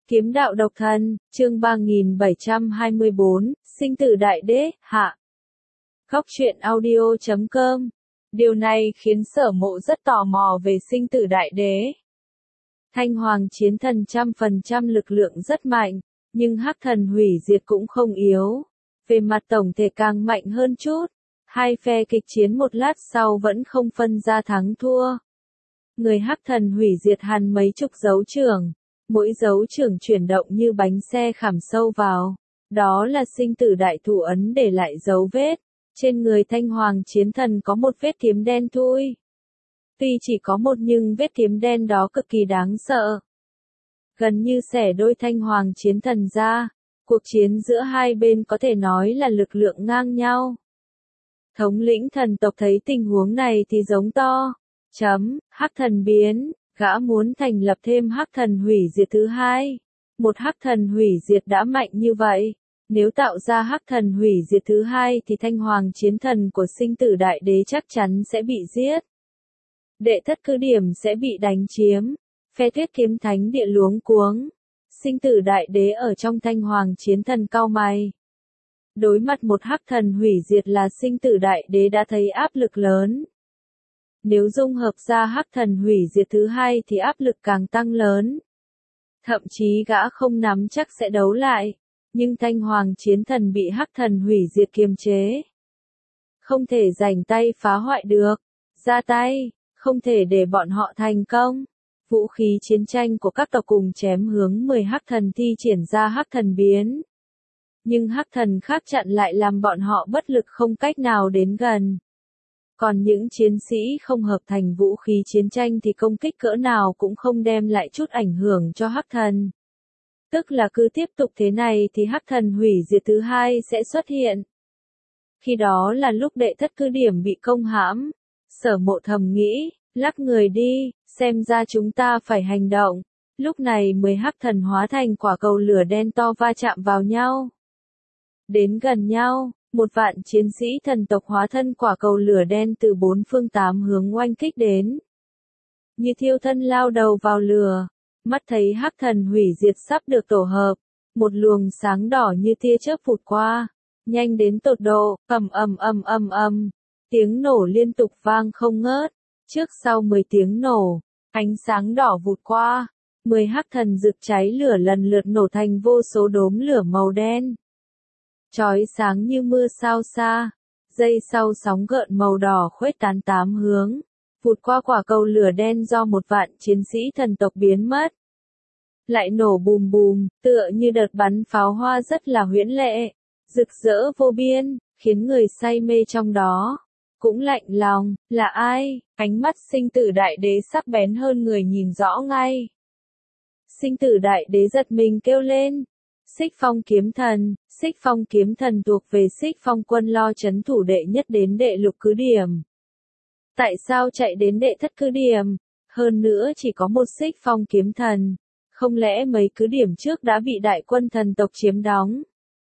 Kiếm đạo độc thân, chương 3724, sinh tử đại đế, hạ. Góc truyện audio.com. Điều này khiến Sở Mộ rất tò mò về sinh tử đại đế. Thanh Hoàng chiến thần 100% lực lượng rất mạnh, nhưng Hắc thần hủy diệt cũng không yếu. Về mặt tổng thể càng mạnh hơn chút. Hai phe kịch chiến một lát sau vẫn không phân ra thắng thua. Người Hắc thần hủy diệt hằn mấy chục dấu trưởng. Mỗi dấu trưởng chuyển động như bánh xe khảm sâu vào. Đó là sinh tử đại thủ ấn để lại dấu vết. Trên người Thanh Hoàng chiến thần có một vết kiếm đen thui. Tuy chỉ có một nhưng vết kiếm đen đó cực kỳ đáng sợ. Gần như xẻ đôi Thanh Hoàng chiến thần ra. Cuộc chiến giữa hai bên có thể nói là lực lượng ngang nhau. Thống lĩnh thần tộc thấy tình huống này thì giống to. Hắc thần biến. Gã muốn thành lập thêm Hắc thần hủy diệt thứ hai. Một Hắc thần hủy diệt đã mạnh như vậy. Nếu tạo ra Hắc thần hủy diệt thứ hai thì Thanh Hoàng chiến thần của sinh tử đại đế chắc chắn sẽ bị giết. Đệ thất cứ điểm sẽ bị đánh chiếm. Phe Tuyết kiếm thánh địa luống cuống. Sinh tử đại đế ở trong Thanh Hoàng chiến thần cau mày. Đối mặt một Hắc thần hủy diệt là sinh tử đại đế đã thấy áp lực lớn. Nếu dung hợp ra Hắc thần hủy diệt thứ hai thì áp lực càng tăng lớn. Thậm chí gã không nắm chắc sẽ đấu lại. Nhưng Thanh Hoàng chiến thần bị Hắc thần hủy diệt kiềm chế. Không thể rảnh tay phá hoại được. Ra tay, không thể để bọn họ thành công. Vũ khí chiến tranh của các tộc cùng chém hướng 10 Hắc thần thi triển ra Hắc thần biến. Nhưng Hắc thần khác chặn lại làm bọn họ bất lực không cách nào đến gần. Còn những chiến sĩ không hợp thành vũ khí chiến tranh thì công kích cỡ nào cũng không đem lại chút ảnh hưởng cho Hắc thần. Tức là cứ tiếp tục thế này thì Hắc thần hủy diệt thứ hai sẽ xuất hiện. Khi đó là lúc đệ thất cứ điểm bị công hãm. Sở Mộ thầm nghĩ, lắc người đi, xem ra chúng ta phải hành động. Lúc này 10 Hắc thần hóa thành quả cầu lửa đen to va chạm vào nhau. Đến gần nhau. Một vạn chiến sĩ thần tộc hóa thân quả cầu lửa đen từ bốn phương tám hướng oanh kích đến. Như thiêu thân lao đầu vào lửa. Mắt thấy Hắc thần hủy diệt sắp được tổ hợp. Một luồng sáng đỏ như tia chớp vụt qua. Nhanh đến tột độ, ầm. Tiếng nổ liên tục vang không ngớt. Trước sau 10 tiếng nổ, ánh sáng đỏ vụt qua. 10 Hắc thần rực cháy lửa lần lượt nổ thành vô số đốm lửa màu đen. Chói sáng như mưa sao xa, giây sau sóng gợn màu đỏ khuếch tán tám hướng, vụt qua quả cầu lửa đen do một vạn chiến sĩ thần tộc biến mất. Lại nổ bùm bùm, tựa như đợt bắn pháo hoa rất là huyễn lệ, rực rỡ vô biên, khiến người say mê trong đó. Cũng lạnh lòng, là ai? Ánh mắt sinh tử đại đế sắc bén hơn người nhìn rõ ngay. Sinh tử đại đế giật mình kêu lên. Xích Phong kiếm thần. Xích Phong kiếm thần thuộc về Xích Phong quân lo trấn thủ đệ nhất đến đệ lục cứ điểm. Tại sao chạy đến đệ thất cứ điểm? Hơn nữa chỉ có một Xích Phong kiếm thần. Không lẽ mấy cứ điểm trước đã bị đại quân thần tộc chiếm đóng?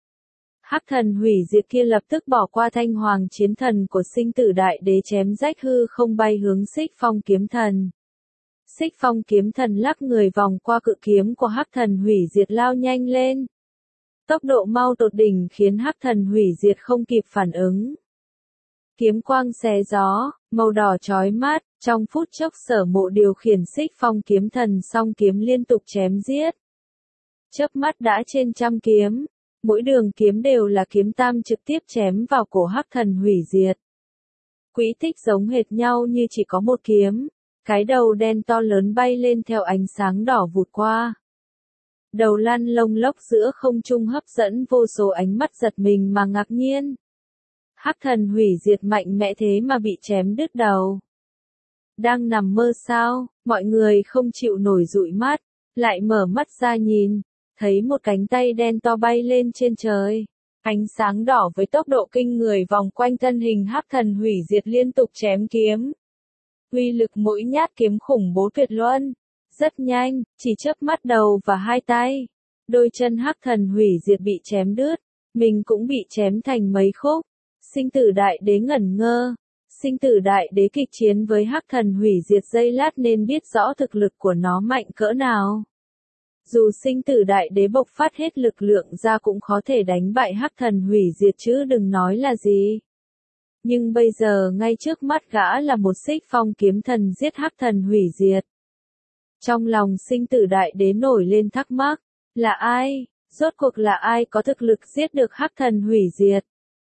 Hắc thần hủy diệt kia lập tức bỏ qua Thanh Hoàng chiến thần của sinh tử đại đế chém rách hư không bay hướng Xích Phong kiếm thần. Xích Phong kiếm thần lắc người vòng qua cự kiếm của Hắc thần hủy diệt lao nhanh lên. Tốc độ mau tột đỉnh khiến Hắc thần hủy diệt không kịp phản ứng. Kiếm quang xé gió, màu đỏ chói mắt, trong phút chốc Sở Mộ điều khiển Xích Phong kiếm thần song kiếm liên tục chém giết. Chớp mắt đã trên trăm kiếm, mỗi đường kiếm đều là kiếm tam trực tiếp chém vào cổ Hắc thần hủy diệt. Quỹ tích giống hệt nhau như chỉ có một kiếm, cái đầu đen to lớn bay lên theo ánh sáng đỏ vụt qua. Đầu lăn lông lốc giữa không trung hấp dẫn vô số ánh mắt giật mình mà ngạc nhiên. Hắc thần hủy diệt mạnh mẽ thế mà bị chém đứt đầu. Đang nằm mơ sao, mọi người không chịu nổi dụi mắt, lại mở mắt ra nhìn, thấy một cánh tay đen to bay lên trên trời. Ánh sáng đỏ với tốc độ kinh người vòng quanh thân hình Hắc thần hủy diệt liên tục chém kiếm. Uy lực mỗi nhát kiếm khủng bố tuyệt luân. Rất nhanh, chỉ chớp mắt đầu và hai tay. Đôi chân Hắc thần hủy diệt bị chém đứt, mình cũng bị chém thành mấy khúc. Sinh tử đại đế ngẩn ngơ. Sinh tử đại đế kịch chiến với Hắc thần hủy diệt giây lát nên biết rõ thực lực của nó mạnh cỡ nào. Dù sinh tử đại đế bộc phát hết lực lượng ra cũng khó thể đánh bại hắc thần hủy diệt chứ đừng nói là gì. Nhưng bây giờ ngay trước mắt gã là một xích phong kiếm thần giết hắc thần hủy diệt. Trong lòng sinh tử đại đế nổi lên thắc mắc, là ai? Rốt cuộc là ai có thực lực giết được hắc thần hủy diệt?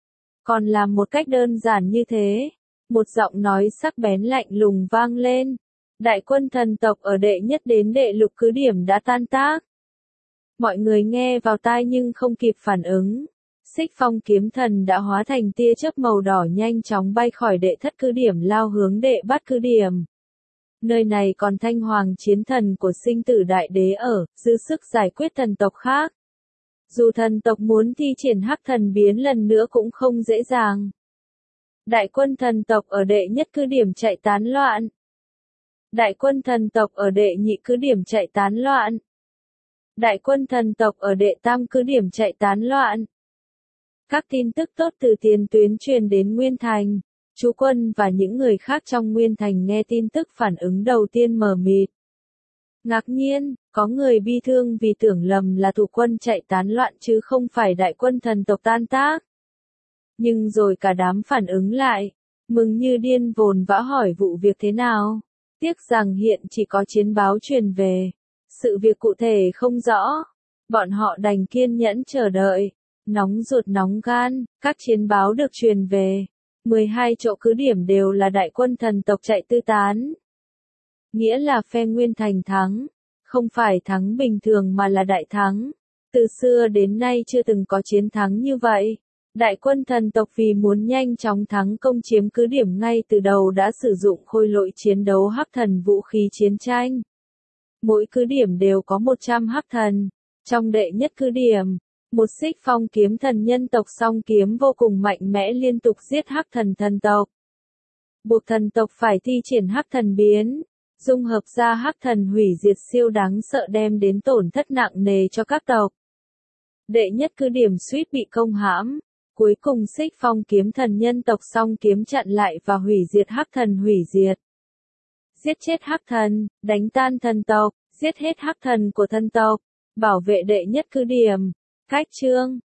Còn làm một cách đơn giản như thế. Một giọng nói sắc bén lạnh lùng vang lên. Đại quân thần tộc ở đệ nhất đến đệ lục cứ điểm đã tan tác. Mọi người nghe vào tai nhưng không kịp phản ứng. Xích phong kiếm thần đã hóa thành tia chớp màu đỏ nhanh chóng bay khỏi đệ thất cứ điểm lao hướng đệ bát cứ điểm. Nơi này còn Thanh Hoàng chiến thần của sinh tử đại đế ở, dư sức giải quyết thần tộc khác. Dù thần tộc muốn thi triển hắc thần biến lần nữa cũng không dễ dàng. Đại quân thần tộc ở đệ nhất cứ điểm chạy tán loạn. Đại quân thần tộc ở đệ nhị cứ điểm chạy tán loạn. Đại quân thần tộc ở đệ tam cứ điểm chạy tán loạn. Các tin tức tốt từ tiền tuyến truyền đến Nguyên Thành. Chú quân và những người khác trong Nguyên Thành nghe tin tức phản ứng đầu tiên mờ mịt. Ngạc nhiên, có người bi thương vì tưởng lầm là thủ quân chạy tán loạn chứ không phải đại quân thần tộc tan tác. Nhưng rồi cả đám phản ứng lại, mừng như điên vồn vã hỏi vụ việc thế nào. Tiếc rằng hiện chỉ có chiến báo truyền về. Sự việc cụ thể không rõ. Bọn họ đành kiên nhẫn chờ đợi. Nóng ruột nóng gan, các chiến báo được truyền về. 12 chỗ cứ điểm đều là đại quân thần tộc chạy tứ tán. Nghĩa là phe Nguyên Thành thắng. Không phải thắng bình thường mà là đại thắng. Từ xưa đến nay chưa từng có chiến thắng như vậy. Đại quân thần tộc vì muốn nhanh chóng thắng công chiếm cứ điểm ngay từ đầu đã sử dụng khôi lỗi chiến đấu hắc thần vũ khí chiến tranh. Mỗi cứ điểm đều có 100 hắc thần. Trong đệ nhất cứ điểm, một xích phong kiếm thần nhân tộc song kiếm vô cùng mạnh mẽ liên tục giết hắc thần thần tộc. Buộc thần tộc phải thi triển hắc thần biến, dung hợp ra hắc thần hủy diệt siêu đáng sợ đem đến tổn thất nặng nề cho các tộc. Đệ nhất cứ điểm suýt bị công hãm. Cuối cùng xích phong kiếm thần nhân tộc song kiếm chặn lại và hủy diệt hắc thần hủy diệt. Giết chết hắc thần, đánh tan thần tộc, giết hết hắc thần của thần tộc, bảo vệ đệ nhất cứ điểm. Cách chương